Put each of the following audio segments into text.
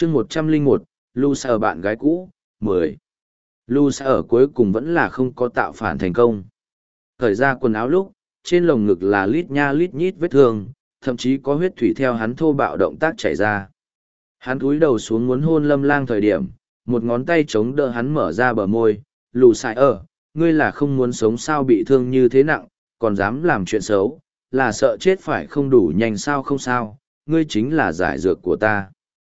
chương 101, Lu Sa ở bạn gái cũ, 10. Lu Sa ở cuối cùng vẫn là không có tạo phản thành công. Thời ra quần áo lúc, trên lồng ngực là lít nha lít nhít vết thương, thậm chí có huyết thủy theo hắn thô bạo động tác chảy ra. Hắn cúi đầu xuống muốn hôn Lâm Lang thời điểm, một ngón tay chống đỡ hắn mở ra bờ môi. Lu Sa ở, ngươi là không muốn sống sao, bị thương như thế nặng, còn dám làm chuyện xấu, là sợ chết phải không đủ nhanh sao? Không sao, ngươi chính là giải dược của ta.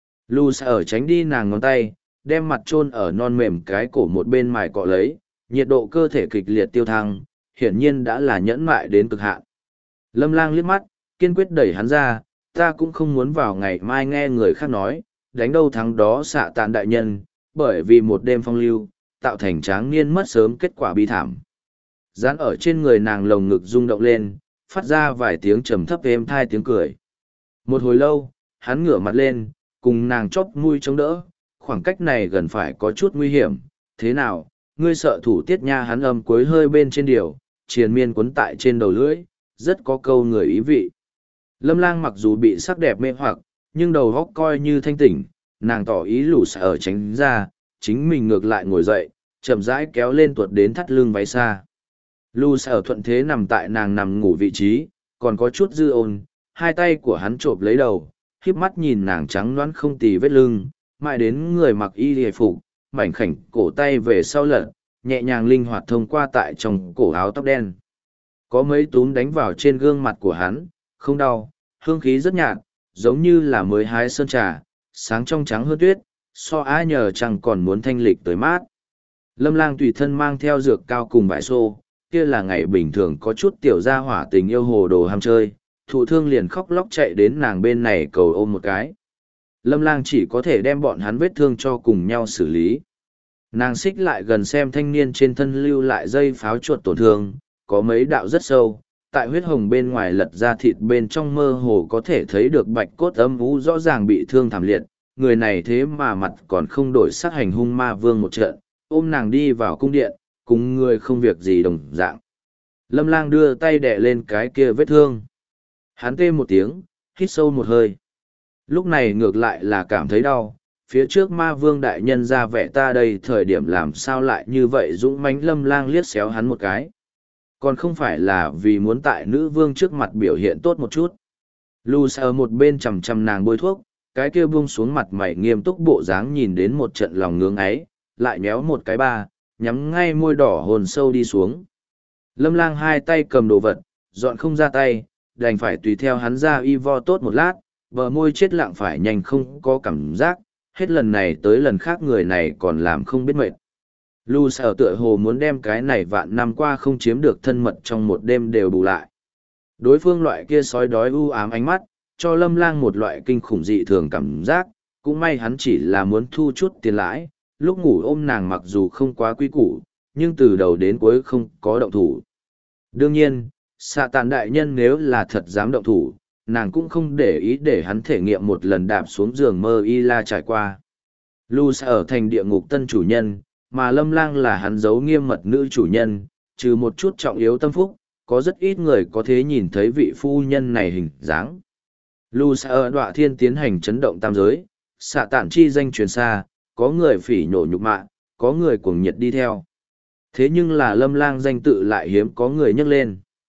Lu Sa ở tránh đi nàng ngón tay, đem mặt chôn ở non mềm cái cổ một bên mài cọ lấy, nhiệt độ cơ thể kịch liệt tiêu thăng, hiển nhiên đã là nhẫn mại đến cực hạn. Lâm Lang liếc mắt, kiên quyết đẩy hắn ra, ta cũng không muốn vào ngày mai nghe người khác nói, đánh đâu thắng đó xạ tàn đại nhân, bởi vì một đêm phong lưu, tạo thành tráng niên mất sớm kết quả bi thảm. Dán ở trên người nàng lồng ngực rung động lên, phát ra vài tiếng trầm thấp êm thai tiếng cười. Một hồi lâu, hắn ngửa mặt lên, cùng nàng chóp mũi chống đỡ, khoảng cách này gần phải có chút nguy hiểm, thế nào, ngươi sợ thủ tiết nha? Hắn âm cuối hơi bên trên điều, triền miên quấn tại trên đầu lưỡi, rất có câu người ý vị. Lâm Lang mặc dù bị sắc đẹp mê hoặc, nhưng đầu óc coi như thanh tỉnh, nàng tỏ ý Lu Sa ở tránh ra, chính mình ngược lại ngồi dậy, chậm rãi kéo lên tuột đến thắt lưng váy xa. Lu Sa ở thuận thế nằm tại nàng nằm ngủ vị trí, còn có chút dư ôn, hai tay của hắn chộp lấy đầu, khiếp mắt nhìn nàng trắng nõn không tì vết lưng, mãi đến người mặc y hề phục, mảnh khảnh cổ tay về sau lật, nhẹ nhàng linh hoạt thông qua tại trong cổ áo tóc đen. Có mấy túm đánh vào trên gương mặt của hắn, không đau, hương khí rất nhạt, giống như là mới hái sơn trà, sáng trong trắng hơn tuyết, so á nhờ chẳng còn muốn thanh lịch tới mát. Lâm Lang tùy thân mang theo dược cao cùng vải xô, kia là ngày bình thường có chút tiểu gia hỏa tình yêu hồ đồ ham chơi, thụ thương liền khóc lóc chạy đến nàng bên này cầu ôm một cái. Lâm Lang chỉ có thể đem bọn hắn vết thương cho cùng nhau xử lý. Nàng xích lại gần xem thanh niên trên thân lưu lại dây pháo chuột tổn thương, có mấy đạo rất sâu, tại huyết hồng bên ngoài lật ra thịt bên trong mơ hồ có thể thấy được bạch cốt âm u rõ ràng bị thương thảm liệt. Người này thế mà mặt còn không đổi sắc, hành hung ma vương một trận, ôm nàng đi vào cung điện, cùng người không việc gì đồng dạng. Lâm Lang đưa tay đè lên cái kia vết thương. Hắn tê một tiếng, hít sâu một hơi. Lúc này ngược lại là cảm thấy đau, phía trước ma vương đại nhân ra vẻ ta đây thời điểm làm sao lại như vậy dũng mãnh. Lâm Lang liếc xéo hắn một cái. Còn không phải là vì muốn tại nữ vương trước mặt biểu hiện tốt một chút. Lu Sa ở một bên chằm chằm nàng bôi thuốc, cái kia buông xuống mặt mày nghiêm túc bộ dáng nhìn đến một trận lòng ngưỡng ấy, lại nhéo một cái ba, nhắm ngay môi đỏ hồn sâu đi xuống. Lâm Lang hai tay cầm đồ vật, dọn không ra tay, đành phải tùy theo hắn ra y vo tốt một lát, bờ môi chết lặng phải nhanh không có cảm giác, hết lần này tới lần khác người này còn làm không biết mệt. Lu Sa ở tựa hồ muốn đem cái này vạn năm qua không chiếm được thân mật trong một đêm đều bù lại. Đối phương loại kia sói đói u ám ánh mắt, cho Lâm Lang một loại kinh khủng dị thường cảm giác, cũng may hắn chỉ là muốn thu chút tiền lãi, lúc ngủ ôm nàng mặc dù không quá quý củ, nhưng từ đầu đến cuối không có động thủ. Đương nhiên, xạ tàn đại nhân nếu là thật dám động thủ, nàng cũng không để ý để hắn thể nghiệm một lần đạp xuống giường mơ y la trải qua. Lu Sa ở thành địa ngục tân chủ nhân, mà Lâm Lang là hắn giấu nghiêm mật nữ chủ nhân, trừ một chút trọng yếu tâm phúc, có rất ít người có thể nhìn thấy vị phu nhân này hình dáng. Lu Sa ở Đọa Thiên tiến hành chấn động tam giới, xạ tản chi danh truyền xa, có người phỉ nhổ nhục mạ, có người cuồng nhiệt đi theo. Thế nhưng là Lâm Lang danh tự lại hiếm có người nhắc lên.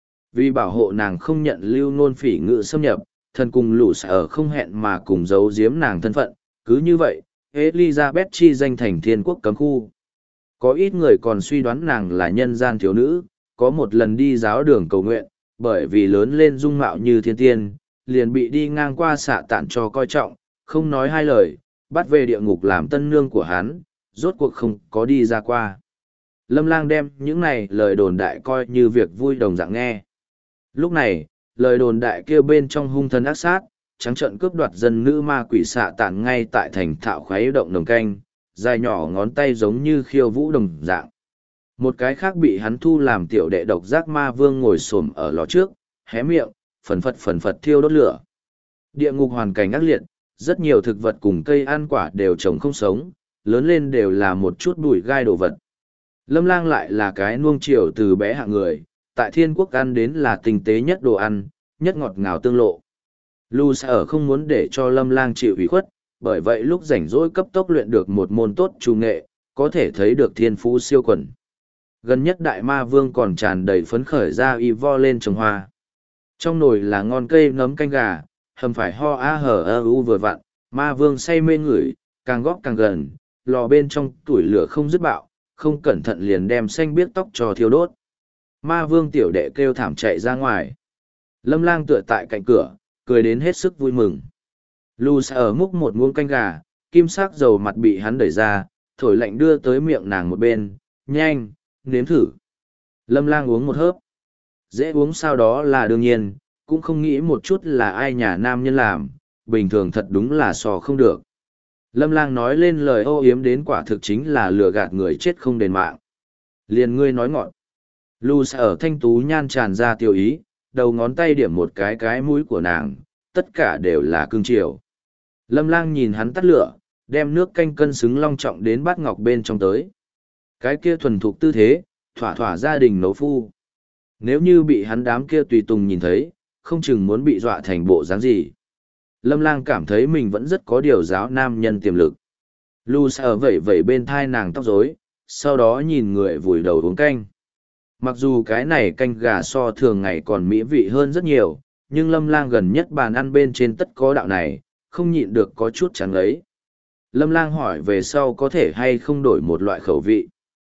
Vì bảo hộ nàng không nhận lưu nôn phỉ ngự xâm nhập, thần cùng Lu Sa ở không hẹn mà cùng giấu giếm nàng thân phận, cứ như vậy, Elizabeth chi danh thành thiên quốc cấm khu. Có ít người còn suy đoán nàng là nhân gian thiếu nữ, có một lần đi giáo đường cầu nguyện, bởi vì lớn lên dung mạo như thiên tiên, liền bị đi ngang qua xạ tản cho coi trọng, không nói hai lời, bắt về địa ngục làm tân nương của hắn, rốt cuộc không có đi ra qua. Lâm Lang đem những này lời đồn đại coi như việc vui đồng dạng nghe. Lúc này, lời đồn đại kia bên trong hung thần ác sát, trắng trợn cướp đoạt dân nữ ma quỷ xạ tản ngay tại thành thạo khuấy động đồng canh, dài nhỏ ngón tay giống như khiêu vũ đồng dạng. Một cái khác bị hắn thu làm tiểu đệ độc giác ma vương ngồi xổm ở lò trước, hé miệng, phần phật thiêu đốt lửa. Địa ngục hoàn cảnh ác liệt, rất nhiều thực vật cùng cây ăn quả đều trồng không sống, lớn lên đều là một chút bụi gai đồ vật. Lâm Lang lại là cái nuông chiều từ bé hạng người, tại thiên quốc ăn đến là tinh tế nhất đồ ăn, nhất ngọt ngào tương lộ. Lu Sa ở không muốn để cho Lâm Lang chịu ủy khuất, bởi vậy lúc rảnh rỗi cấp tốc luyện được một môn tốt trù nghệ, có thể thấy được thiên phú siêu quần. Gần nhất đại ma vương còn tràn đầy phấn khởi ra y vo lên trồng hoa. Trong nồi là ngon cây nấm canh gà, hầm phải ho a hở ơ u vừa vặn, ma vương say mê ngửi, càng góp càng gần, lò bên trong tuổi lửa không dứt bạo, không cẩn thận liền đem xanh biếc tóc cho thiêu đốt. Ma vương tiểu đệ kêu thảm chạy ra ngoài. Lâm Lang tựa tại cạnh cửa, cười đến hết sức vui mừng. Lu ở múc một muỗng canh gà, kim sắc dầu mặt bị hắn đẩy ra, thổi lạnh đưa tới miệng nàng một bên, nhanh, nếm thử. Lâm Lang uống một hớp. Dễ uống sao đó là đương nhiên, cũng không nghĩ một chút là ai nhà nam nhân làm, bình thường thật đúng là sò không được. Lâm Lang nói lên lời ô yếm đến quả thực chính là lừa gạt người chết không đền mạng. Liền ngươi nói ngọn. Lu ở thanh tú nhan tràn ra tiêu ý, đầu ngón tay điểm một cái mũi của nàng, tất cả đều là cương triều. Lâm Lang nhìn hắn tắt lửa, đem nước canh cân xứng long trọng đến bát ngọc bên trong tới. Cái kia thuần thục tư thế, thỏa thỏa gia đình nấu phu. Nếu như bị hắn đám kia tùy tùng nhìn thấy, không chừng muốn bị dọa thành bộ dáng gì. Lâm Lang cảm thấy mình vẫn rất có điều giáo nam nhân tiềm lực. Lu ở vẩy vẩy bên thai nàng tóc rối, sau đó nhìn người vùi đầu uống canh. Mặc dù cái này canh gà so thường ngày còn mỹ vị hơn rất nhiều, nhưng Lâm Lang gần nhất bàn ăn bên trên tất có đạo này, không nhịn được có chút chán ấy. Lâm Lang hỏi về sau có thể hay không đổi một loại khẩu vị.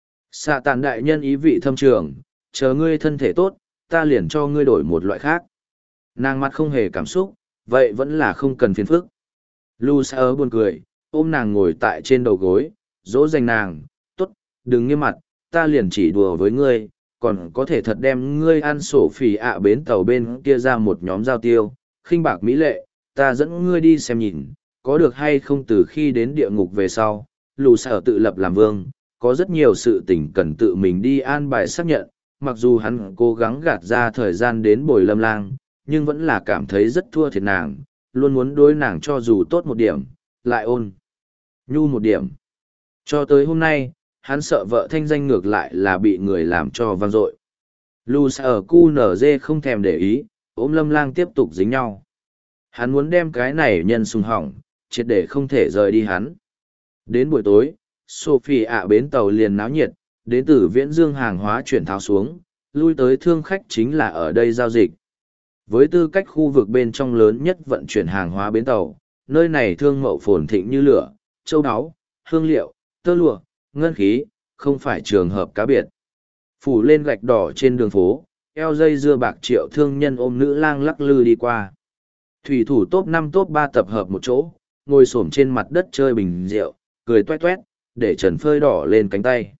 Xạ tàn đại nhân ý vị thâm trường, chờ ngươi thân thể tốt, ta liền cho ngươi đổi một loại khác. Nàng mặt không hề cảm xúc, vậy vẫn là không cần phiền phức. Lu Sa buồn cười, ôm nàng ngồi tại trên đầu gối, dỗ dành nàng, tốt, đừng nghiêm mặt, ta liền chỉ đùa với ngươi, còn có thể thật đem ngươi ăn sổ phỉ ạ bến tàu bên kia ra một nhóm giao tiêu, khinh bạc mỹ lệ, ta dẫn ngươi đi xem nhìn, có được hay không từ khi đến địa ngục về sau, Lu Sa tự lập làm vương, có rất nhiều sự tình cần tự mình đi an bài xác nhận, mặc dù hắn cố gắng gạt ra thời gian đến bồi Lâm Lang, nhưng vẫn là cảm thấy rất thua thiệt nàng, luôn muốn đối nàng cho dù tốt một điểm, lại ôn nhu một điểm. Cho tới hôm nay, hắn sợ vợ thanh danh ngược lại là bị người làm cho vang dội. Lu ở cu nở dê không thèm để ý, ôm Lâm Lang tiếp tục dính nhau. Hắn muốn đem cái này nhân sung hỏng, triệt để không thể rời đi hắn. Đến buổi tối, Sophie ạ bến tàu liền náo nhiệt, đến từ Viễn Dương hàng hóa chuyển tháo xuống, lui tới thương khách chính là ở đây giao dịch. Với tư cách khu vực bên trong lớn nhất vận chuyển hàng hóa bến tàu, nơi này thương mậu phồn thịnh như lửa, châu áo, hương liệu, tơ lụa, ngân khí, không phải trường hợp cá biệt. Phủ lên gạch đỏ trên đường phố, eo dây dưa bạc triệu thương nhân ôm nữ lang lắc lư đi qua. Thủy thủ top 5 top 3 tập hợp một chỗ, ngồi xổm trên mặt đất chơi bình rượu, cười toét toét, để trần phơi đỏ lên cánh tay.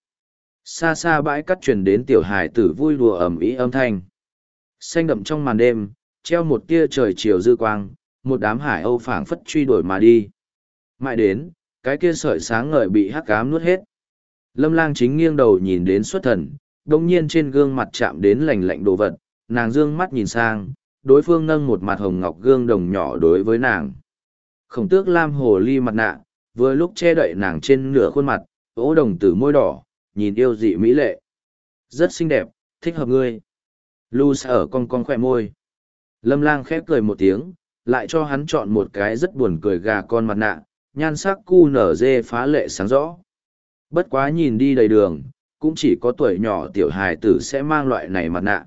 Xa xa bãi cắt truyền đến tiểu hài tử vui đùa ầm ĩ âm thanh. Xanh đậm trong màn đêm, treo một tia trời chiều dư quang, một đám hải âu phảng phất truy đuổi mà đi. Mãi đến, cái kia sợi sáng ngời bị hắc ám nuốt hết. Lâm Lang chính nghiêng đầu nhìn đến xuất thần, đồng nhiên trên gương mặt chạm đến lạnh lạnh đồ vật, nàng dương mắt nhìn sang, đối phương nâng một mặt hồng ngọc gương đồng nhỏ đối với nàng. Khổng tước lam hồ ly mặt nạ, vừa lúc che đậy nàng trên nửa khuôn mặt, ố đồng tử môi đỏ, nhìn yêu dị mỹ lệ. Rất xinh đẹp, thích hợp ngươi. Lu ở cong cong khỏe môi. Lâm Lang khép cười một tiếng, lại cho hắn chọn một cái rất buồn cười gà con mặt nạ, nhan sắc cu nở dê phá lệ sáng rõ. Bất quá nhìn đi đầy đường, cũng chỉ có tuổi nhỏ tiểu hài tử sẽ mang loại này mặt nạ.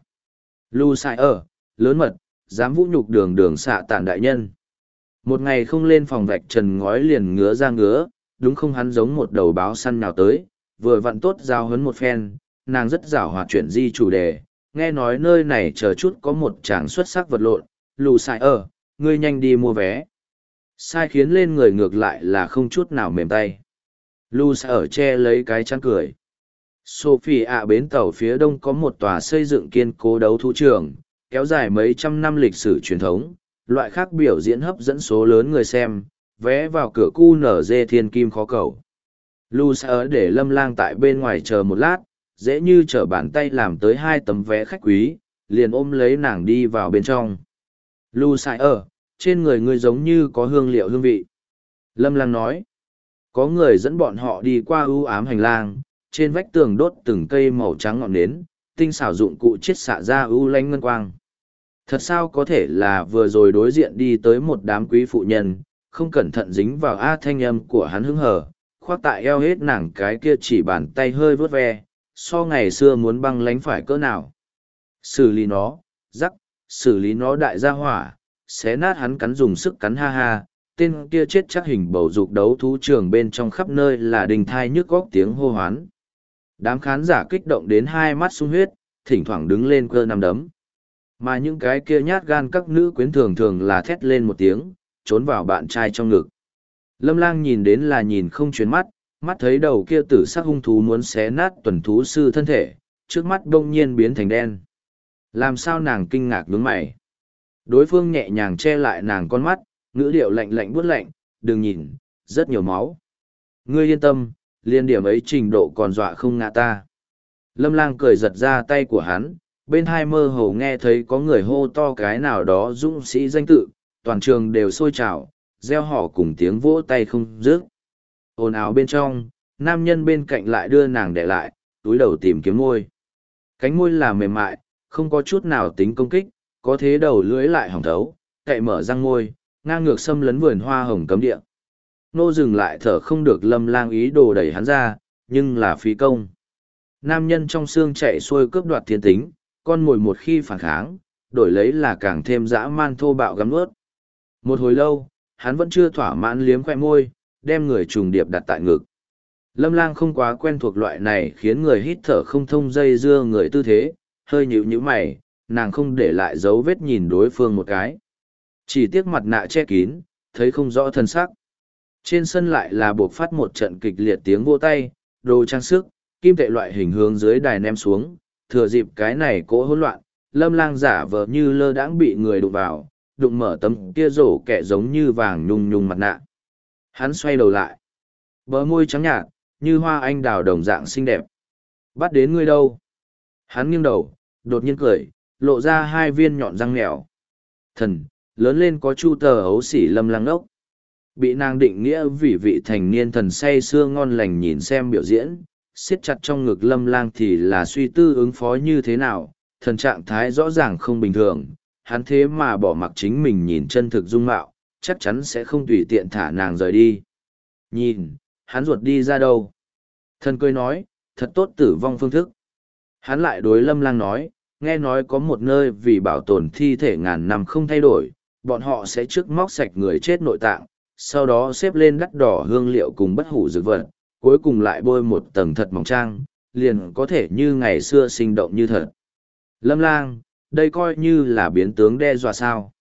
Lu lớn mật, dám vũ nhục đường đường xạ tàn đại nhân. Một ngày không lên phòng vạch trần ngói liền ngứa ra ngứa, đúng không hắn giống một đầu báo săn nào tới, vừa vặn tốt giao hấn một phen, nàng rất giảo hoạt chuyển di chủ đề, nghe nói nơi này chờ chút có một chàng xuất sắc vật lộn, Lu ngươi nhanh đi mua vé. Sai khiến lên người ngược lại là không chút nào mềm tay. Lu che lấy cái chăn cười. Sophie ạ bến tàu phía đông có một tòa xây dựng kiên cố đấu thú trường, kéo dài mấy trăm năm lịch sử truyền thống, loại khác biểu diễn hấp dẫn số lớn người xem, vé vào cửa cu nở dê thiên kim khó cầu. Lu để Lâm Lang tại bên ngoài chờ một lát, dễ như trở bàn tay làm tới 2 tấm vé khách quý, liền ôm lấy nàng đi vào bên trong. Lu trên người ngươi giống như có hương liệu hương vị. Lâm Lang nói, có người dẫn bọn họ đi qua ưu ám hành lang, trên vách tường đốt từng cây màu trắng ngọn nến, tinh xảo dụng cụ chiết xạ ra ưu lánh ngân quang. Thật sao có thể là vừa rồi đối diện đi tới một đám quý phụ nhân, không cẩn thận dính vào thanh âm của hắn hứng hờ, khoác tại eo hết nàng cái kia chỉ bàn tay hơi vớt ve, so ngày xưa muốn băng lánh phải cỡ nào. Xử lý nó, rắc, xử lý nó đại gia hỏa, xé nát hắn cắn dùng sức cắn ha ha, tên kia chết chắc hình bầu dục đấu thú trường bên trong khắp nơi là đình thai nhức góc tiếng hô hoán. Đám khán giả kích động đến hai mắt sung huyết, thỉnh thoảng đứng lên cơ nằm đấm. Mà những cái kia nhát gan các nữ quyến thường thường là thét lên một tiếng, trốn vào bạn trai trong ngực. Lâm Lang nhìn đến là nhìn không chuyển mắt, mắt thấy đầu kia tử sắc hung thú muốn xé nát tuần thú sư thân thể, trước mắt đông nhiên biến thành đen. Làm sao nàng kinh ngạc nhướng mày. Đối phương nhẹ nhàng che lại nàng con mắt, ngữ điệu lạnh lạnh buốt lạnh, đừng nhìn, rất nhiều máu. Ngươi yên tâm, liên điểm ấy trình độ còn dọa không ngã ta. Lâm Lang cười giật ra tay của hắn, bên hai mơ hồ nghe thấy có người hô to cái nào đó dũng sĩ danh tự, toàn trường đều sôi trào, reo hò cùng tiếng vỗ tay không dứt. Ồn ào bên trong, nam nhân bên cạnh lại đưa nàng để lại, túi đầu tìm kiếm môi. Cánh môi là mềm mại, không có chút nào tính công kích, có thế đầu lưỡi lại hỏng thấu, cậy mở răng môi, ngang ngược xâm lấn vườn hoa hồng cấm địa. Nô dừng lại thở không được. Lâm Lang ý đồ đẩy hắn ra, nhưng là phí công. Nam nhân trong xương chạy xuôi cướp đoạt thiên tính, con mồi một khi phản kháng, đổi lấy là càng thêm dã man thô bạo gắm ướt. Một hồi lâu, hắn vẫn chưa thỏa mãn liếm khoe môi, đem người trùng điệp đặt tại ngực. Lâm Lang không quá quen thuộc loại này khiến người hít thở không thông dây dưa người tư thế, hơi nhíu nhíu mày, nàng không để lại dấu vết nhìn đối phương một cái. Chỉ tiếc mặt nạ che kín, thấy không rõ thân sắc. Trên sân lại là buộc phát một trận kịch liệt tiếng vỗ tay, đồ trang sức, kim tệ loại hình hướng dưới đài ném xuống, thừa dịp cái này cỗ hỗn loạn, Lâm Lang giả vờ như lơ đãng bị người đụng vào, đụng mở tấm kia rổ kẹ giống như vàng nhung nhung mặt nạ. Hắn xoay đầu lại. Bờ môi trắng nhạt, như hoa anh đào đồng dạng xinh đẹp. Bắt đến ngươi đâu? Hắn nghiêng đầu, đột nhiên cười, lộ ra hai viên nhọn răng mèo. Thần, lớn lên có chu tờ ấu xỉ Lâm Lang ốc. Bị nàng định nghĩa vì vị thành niên thần say sưa ngon lành nhìn xem biểu diễn, siết chặt trong ngực Lâm Lang thì là suy tư ứng phó như thế nào, thần trạng thái rõ ràng không bình thường, hắn thế mà bỏ mặc chính mình nhìn chân thực dung mạo, chắc chắn sẽ không tùy tiện thả nàng rời đi. Nhìn, hắn ruột đi ra đâu? Thần cười nói, thật tốt tử vong phương thức. Hắn lại đối Lâm Lang nói, nghe nói có một nơi vì bảo tồn thi thể ngàn năm không thay đổi, bọn họ sẽ trước móc sạch người chết nội tạng, sau đó xếp lên đắt đỏ hương liệu cùng bất hủ dược vật, cuối cùng lại bôi một tầng thật mỏng trang, liền có thể như ngày xưa sinh động như thật. Lâm Lang, đây coi như là biến tướng đe dọa sao.